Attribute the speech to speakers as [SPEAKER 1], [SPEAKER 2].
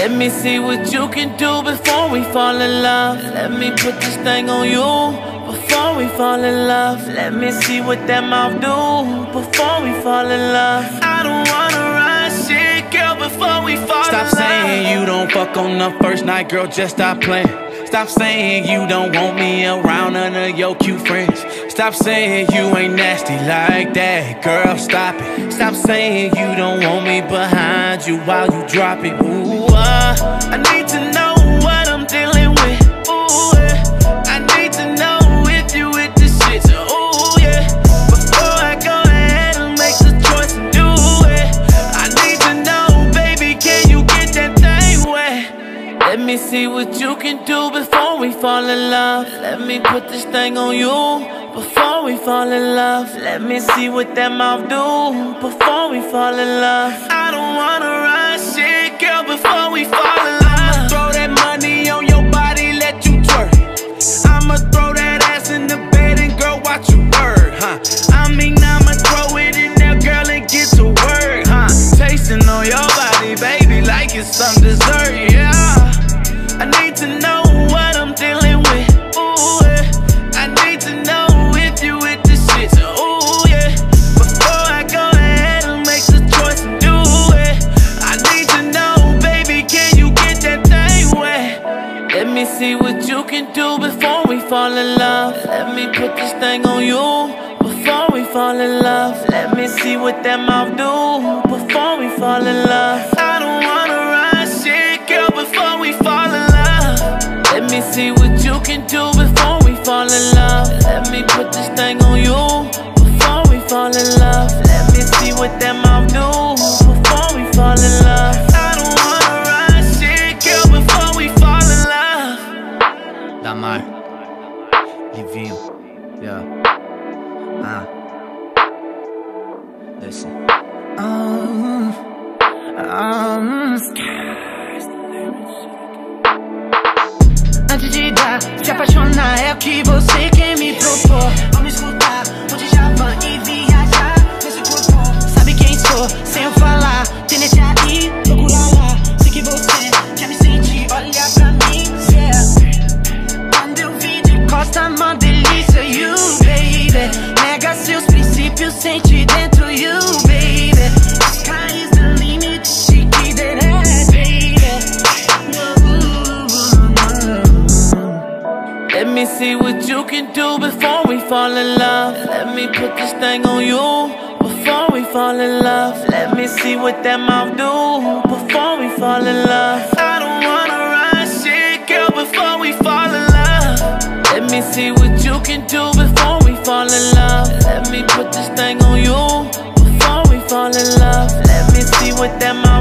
[SPEAKER 1] Let me see what you can do before we fall in love. Let me put this thing on you before we fall in love. Let me see what that mouth do before we fall in love. I don't wanna rush it, girl, before we fall in love.
[SPEAKER 2] Stop saying you don't fuck on the first night, girl, just stop playing. Stop saying you don't want me around none of your cute friends. Stop saying you ain't nasty like that, girl, stop it. Stop saying you don't want me behind you while you drop it. Ooh,
[SPEAKER 1] I need to know what I'm dealing with. Ooh, yeah. I need to know if you with this shit. So, ooh, yeah. Before I go ahead and make the choice and do it, I need to know, baby, can you get that thing wet? Let me see what you can do before we fall in love. Let me put this thing on you before we fall in love. Let me see what that mouth do before we fall in love. I don't wanna rush it, girl, before we fall in love.
[SPEAKER 2] I'ma throw that money on your body, let you twerk. I'ma throw that ass in the bed and girl, watch you work, huh? I mean, I'ma throw it in there, girl, and get to work, huh? Tasting on your body, baby, like it's some dessert, yeah. I need to know what I'm dealing with. Ooh, yeah. I need to know if you with this shit. So, ooh, yeah. Before I go ahead and make the choice and do it, I need to know, baby, can you get that thing wet?
[SPEAKER 1] Let me see what you can do before we fall in love. Let me put this thing on you before we fall in love. Let me see what that mouth do before we fall in love. I don't wanna rush it, girl, before we fall in love. Let me see what you can do before we fall in love. Let me put this thing on you before we fall in love. Let me see what that mouth do before we fall in love. I don't wanna rush it, girl, before we fall in love.
[SPEAKER 2] Damar, Livinho, yeah. Listen.
[SPEAKER 3] Antes de dar, se apaixonar é o que você quer me propor. Vamos escutar o Djavan e viajar nesse corpo. Sabe quem sou, sem eu falar. Tem nesse aí, procura lá. Sei que você quer me sentir, olha pra mim, yeah. Quando eu vi de costa, uma delícia, you, baby. Nega seus princípios, sente dentro, you, baby. Sky is the limit, she keep it at, baby.
[SPEAKER 1] Let me see what you can do before we fall in love. Let me put this thing on you before we fall in love. Let me see what that mouth do before we fall in love. I don't wanna rush it, girl, before we fall in love. Let me see what you can do before we fall in love. Let me put this thing on you before we fall in love. Let me see what that mouth